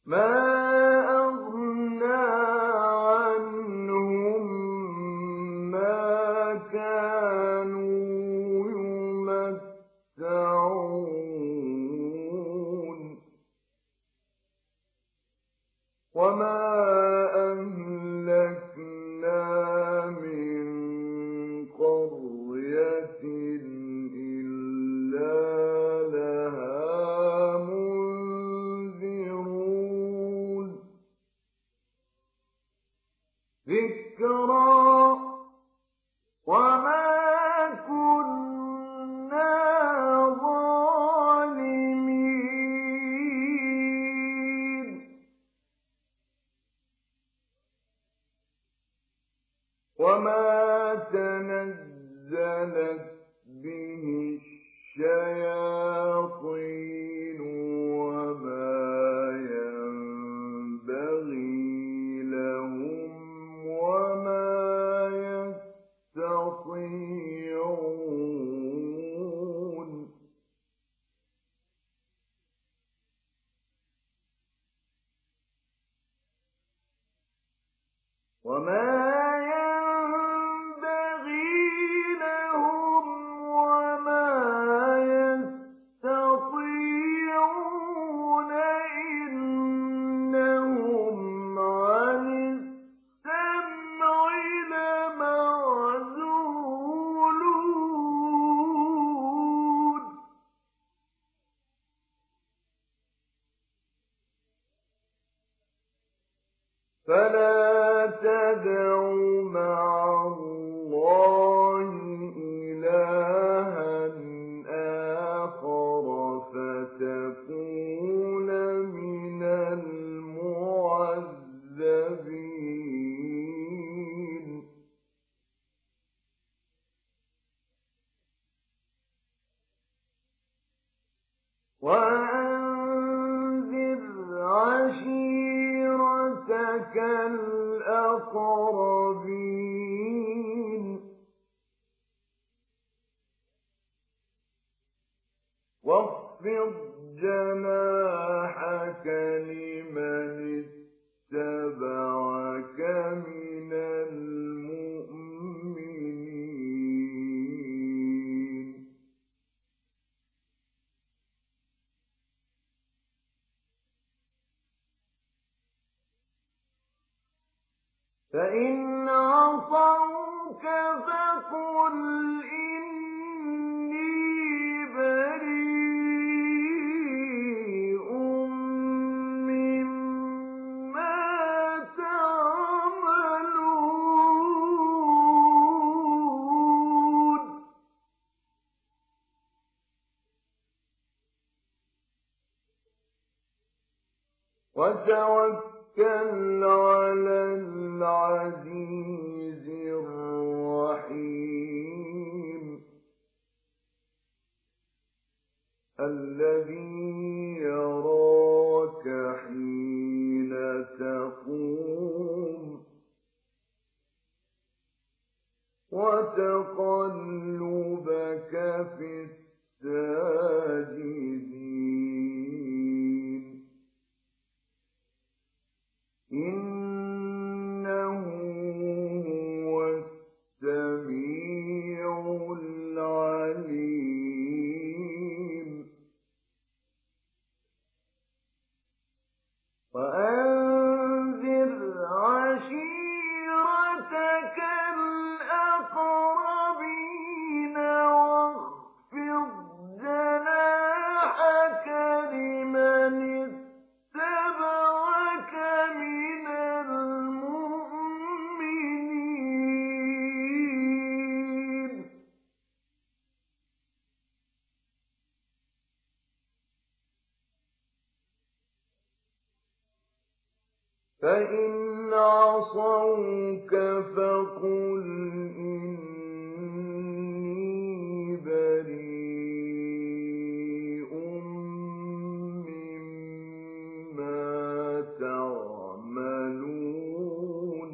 مَا أَغْنَىٰ عَنْهُم مَّا كَانُوا يُمَتَّعُونَ وَمَا أَهْلَكْنَا مِن قَرْيَةٍ إِلَّا لَهَا مُنذِرُونَ ذِكْرَىٰ وَمَا كُنَّا ظَالِمِينَ وَمَا تَنَزَّلَتْ بِهِ الشَّيَاطِينُ وَمَا يَنبَغِي لَهُمْ وَمَا يَسْتَطِيعُونَ وَمَا يَنبَغِي لَهُمْ وَمَا يَسْتَطِيعُونَ إِنَّهُمْ عَنِ السَّمْعِ لَمَعْزُولُونَ فَلَا تَدْعُ مَعَ اللَّهِ إِلَٰهًا آخَرَ فَتَكُونَ مِنَ الْمُعَذَّبِينَ وَأَنذِرْ عَشِيرَتَكَ الْأَقْرَبِينَ وَاخْفِضْ جَنَاحَكَ لِمَنِ اتَّبَعَكَ مِنَ الْمُؤْمِنِينَ فَإِنْ عَصَوْكَ فَقُلْ إِنِّي بَرِيءٌ مِّمَّا تَعْمَلُونَ وَتَوَكَّلْ عَلَى الْعَزِيزِ الرَّحِيمِ الَّذِي يَرَاكَ حِينَ تَقُومُ وَتَقَلُّبَكَ فِي السَّاجِدِينَ إِنَّهُ هُوَ السَّمِيعُ الْعَلِيمُ وَأَنذِرْ عَشِيرَتَكَ الْأَقْرَبِينَ وَاخْفِضْ جَنَاحَكَ لِمَنِ اتَّبَعَكَ مِنَ الْمُؤْمِنِينَ فَإِنْ عَصَوْكَ فَقُلْ إِنِّي بَرِيءٌ مِّمَّا تَعْمَلُونَ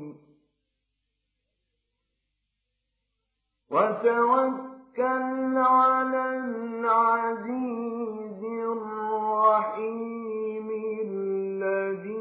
وَتَوَكَّلْ عَلَى الْعَزِيزِ الرَّحِيمِ الَّذِي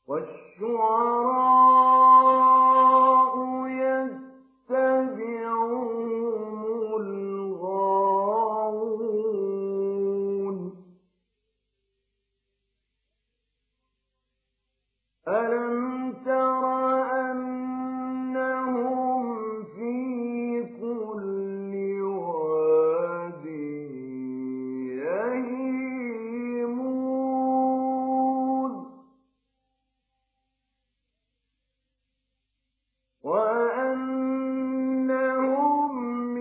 والشعراء يتبعهم الغاوون ألم تر أنهم في كل واد يهيمون وأنهم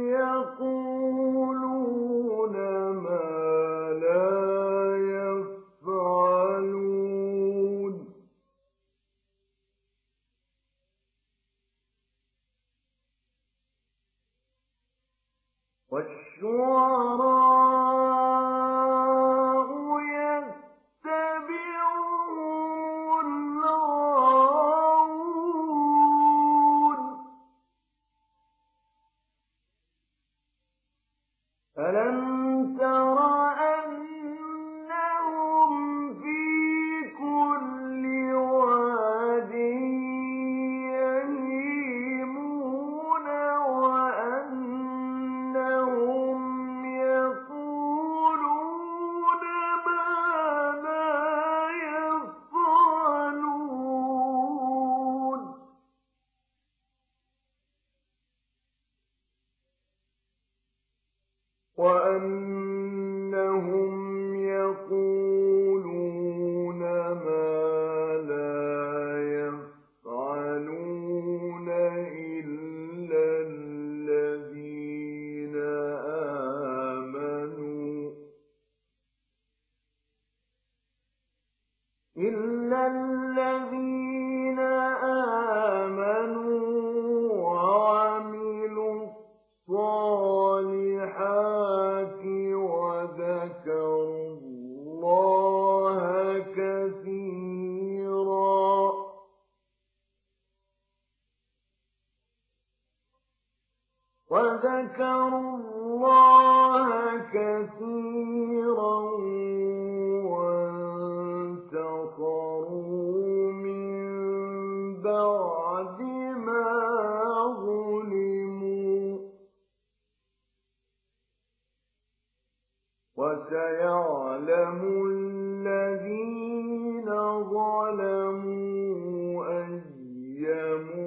يقولون ما لا يفعلون والشعراء يتبعهم الغاوون ألم تر أنهم في كل واد يهيمون وأنهم يقولون ما لا يفعلون وأنهم يقولون ما لا يفعلون إلا الذين آمنوا وعملوا الصالحات وذكروا الله كثيرا وانتصروا من بعد ما ظلموا وسيعلم الذين ظلموا أي